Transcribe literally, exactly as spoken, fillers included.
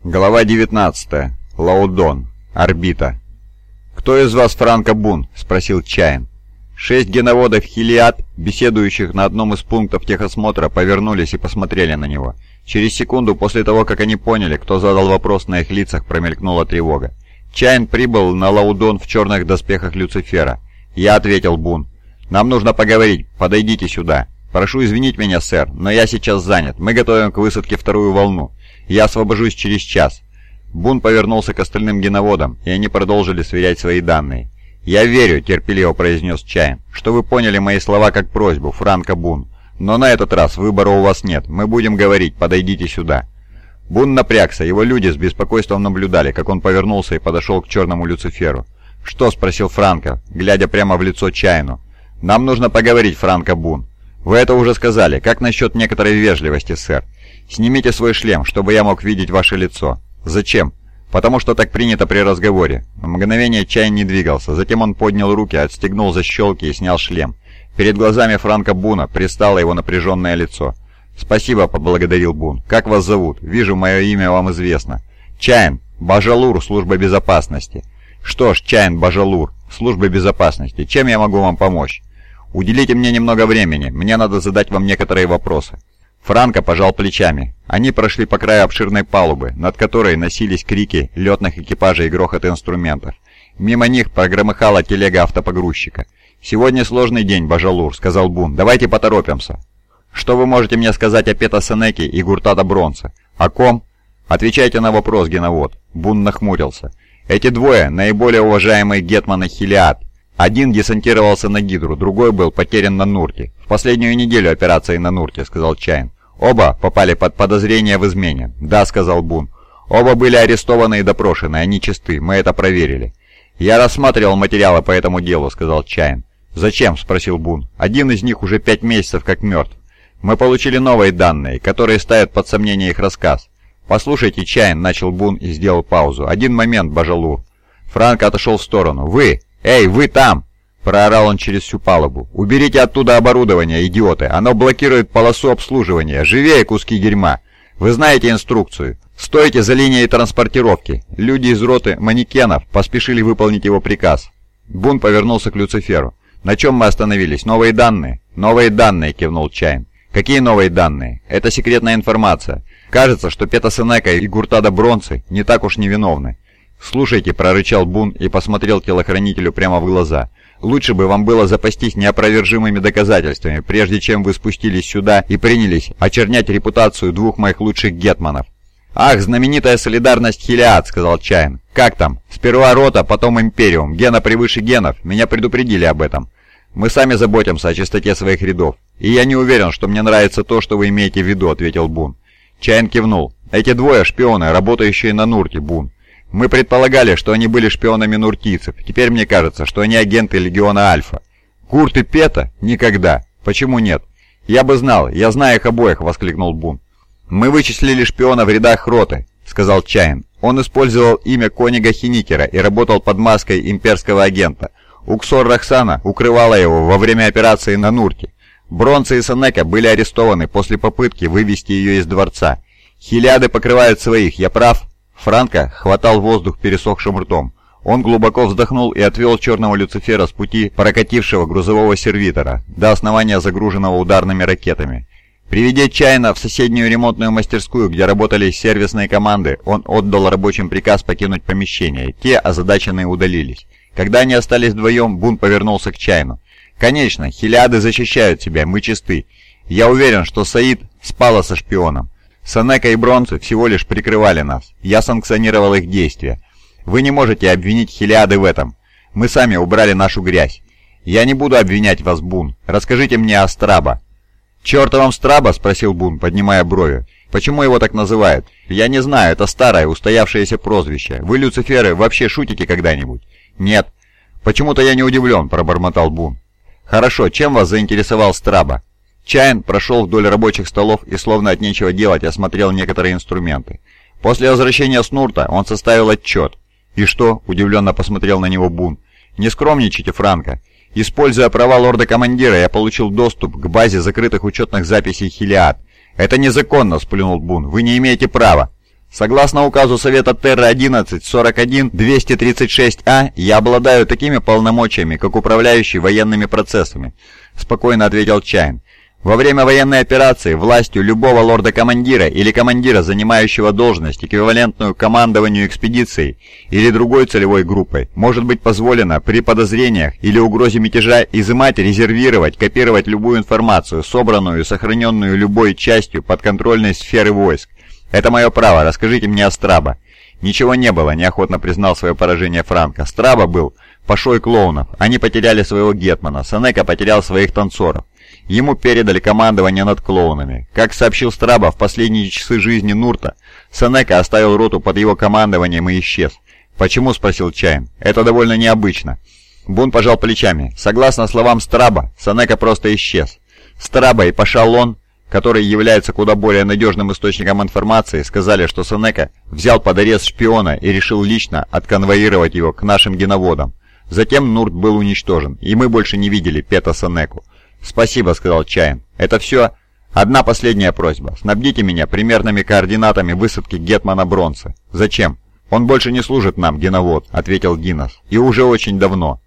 Глава девятнадцатая. Лаудон. Орбита. «Кто из вас Франко Бун?» — спросил Чайн. Шесть геноводов Хилиад, беседующих на одном из пунктов техосмотра, повернулись и посмотрели на него. Через секунду после того, как они поняли, кто задал вопрос, на их лицах промелькнула тревога. Чайн прибыл на Лаудон в черных доспехах Люцифера. «Я», — ответил Бун. «Нам нужно поговорить. Подойдите сюда». «Прошу извинить меня, сэр, но я сейчас занят. Мы готовим к высадке вторую волну. Я освобожусь через час». Бун повернулся к остальным геноводам, и они продолжили сверять свои данные. «Я верю», — терпеливо произнес Чайн, — «что вы поняли мои слова как просьбу, Франко Бун. Но на этот раз выбора у вас нет. Мы будем говорить. Подойдите сюда». Бун напрягся. Его люди с беспокойством наблюдали, как он повернулся и подошел к черному Люциферу. «Что?» — спросил Франко, глядя прямо в лицо Чайну. «Нам нужно поговорить, Франко Бун». «Вы это уже сказали. Как насчет некоторой вежливости, сэр? Снимите свой шлем, чтобы я мог видеть ваше лицо». «Зачем?» «Потому что так принято при разговоре». На мгновение Чайн не двигался. Затем он поднял руки, отстегнул защелки и снял шлем. Перед глазами Франко Буна предстало его напряженное лицо. «Спасибо», — поблагодарил Бун. «Как вас зовут? Вижу, мое имя вам известно». «Чайн. Бажалур, служба безопасности». «Что ж, Чайн Бажалур, служба безопасности. Чем я могу вам помочь?» «Уделите мне немного времени. Мне надо задать вам некоторые вопросы». Франко пожал плечами. Они прошли по краю обширной палубы, над которой носились крики летных экипажей и грохот инструментов. Мимо них прогромыхала телега автопогрузчика. «Сегодня сложный день, Бажалур», — сказал Бун. «Давайте поторопимся». «Что вы можете мне сказать о Пето Сенеке и Гуртадо Бронце?» «О ком?» «Отвечайте на вопрос, геновод». Бун нахмурился. «Эти двое — наиболее уважаемые гетманы Хилиад. Один десантировался на Гидру, другой был потерян на Нурте. В последнюю неделю операции на Нурте», — сказал Чайн. «Оба попали под подозрение в измене». «Да», — сказал Бун. «Оба были арестованы и допрошены, они чисты, мы это проверили». «Я рассматривал материалы по этому делу», — сказал Чайн. «Зачем?» — спросил Бун. «Один из них уже пять месяцев как мертв. Мы получили новые данные, которые ставят под сомнение их рассказ». «Послушайте, Чайн», — начал Бун и сделал паузу. «Один момент, Бажалур». Франко отошел в сторону. «Вы! Эй, вы там!» — проорал он через всю палубу. «Уберите оттуда оборудование, идиоты! Оно блокирует полосу обслуживания! Живее, куски дерьма! Вы знаете инструкцию! Стойте за линией транспортировки!» Люди из роты манекенов поспешили выполнить его приказ. Бун повернулся к Люциферу. «На чем мы остановились? Новые данные?» «Новые данные», — кивнул Чайн. «Какие новые данные?» «Это секретная информация. Кажется, что Пето Сенека и Гуртадо Бронце не так уж невиновны». «Слушайте», — прорычал Бун и посмотрел телохранителю прямо в глаза. «Лучше бы вам было запастись неопровержимыми доказательствами, прежде чем вы спустились сюда и принялись очернять репутацию двух моих лучших гетманов». «Ах, знаменитая солидарность Хилиад», — сказал Чайн. «Как там? Сперва рота, потом империум. Гена превыше генов. Меня предупредили об этом. Мы сами заботимся о чистоте своих рядов. И я не уверен, что мне нравится то, что вы имеете в виду», — ответил Бун. Чайн кивнул. «Эти двое шпионы, работающие на Нурте, Бун. Мы предполагали, что они были шпионами нуртийцев. Теперь мне кажется, что они агенты Легиона Альфа». «Гурт и Пето? Никогда. Почему нет?» «Я бы знал. Я знаю их обоих», — воскликнул Бун. «Мы вычислили шпиона в рядах роты», — сказал Чайн. «Он использовал имя Конига Хиникера и работал под маской имперского агента. Уксор Рахсана укрывала его во время операции на Нурте. Бронце и Сенека были арестованы после попытки вывести ее из дворца. Хилиады покрывают своих, я прав?» Франко хватал воздух пересохшим ртом. Он глубоко вздохнул и отвел черного Люцифера с пути прокатившего грузового сервитора до основания загруженного ударными ракетами. Приведя Чайна в соседнюю ремонтную мастерскую, где работали сервисные команды, он отдал рабочим приказ покинуть помещение. Те, озадаченные, удалились. Когда они остались вдвоем, Бун повернулся к Чайну. «Конечно, Хилиады защищают себя, мы чисты. Я уверен, что Саид спала со шпионом. Сенека и Бронце всего лишь прикрывали нас. Я санкционировал их действия. Вы не можете обвинить Хилиады в этом. Мы сами убрали нашу грязь. Я не буду обвинять вас, Бун. Расскажите мне о Страбо». «Чёрта вам Страбо?» — спросил Бун, поднимая брови. «Почему его так называют?» «Я не знаю, это старое, устоявшееся прозвище. Вы, Люциферы, вообще шутите когда-нибудь?» «Нет». «Почему-то я не удивлен», — пробормотал Бун. «Хорошо, чем вас заинтересовал Страбо?» Чайн прошел вдоль рабочих столов и, словно от нечего делать, осмотрел некоторые инструменты. После возвращения с Нурта он составил отчет. «И что?» — удивленно посмотрел на него Бун. «Не скромничайте, Франко. Используя права лорда-командира, я получил доступ к базе закрытых учетных записей Хилиад. «Это незаконно», — сплюнул Бун. «Вы не имеете права». Согласно указу Совета Терра одиннадцать сорок один двести тридцать шесть А, я обладаю такими полномочиями, как управляющий военными процессами», — спокойно ответил Чайн. «Во время военной операции властью любого лорда-командира или командира, занимающего должность, эквивалентную командованию экспедицией или другой целевой группой, может быть позволено при подозрениях или угрозе мятежа изымать, резервировать, копировать любую информацию, собранную и сохраненную любой частью подконтрольной сферы войск. Это мое право, расскажите мне о Страбо». «Ничего не было», — неохотно признал свое поражение Франко. «Страбо был пашой клоунов. Они потеряли своего гетмана, Сенека потерял своих танцоров. Ему передали командование над клоунами. Как сообщил Страбо, в последние часы жизни Нурта, Сенека оставил роту под его командованием и исчез». «Почему?» — спросил Чайн. «Это довольно необычно». Бун пожал плечами. Согласно словам Страбо, Сенека просто исчез. Страбо и Паша Лон, который является куда более надежным источником информации, сказали, что Сенека взял под арест шпиона и решил лично отконвоировать его к нашим геноводам. Затем Нурт был уничтожен, и мы больше не видели Пета Сенеку. «Спасибо», — сказал Чайн. «Это все? Одна последняя просьба. Снабдите меня примерными координатами высадки гетмана Бронца». «Зачем?» «Он больше не служит нам, геновод», — ответил Динос. «И уже очень давно.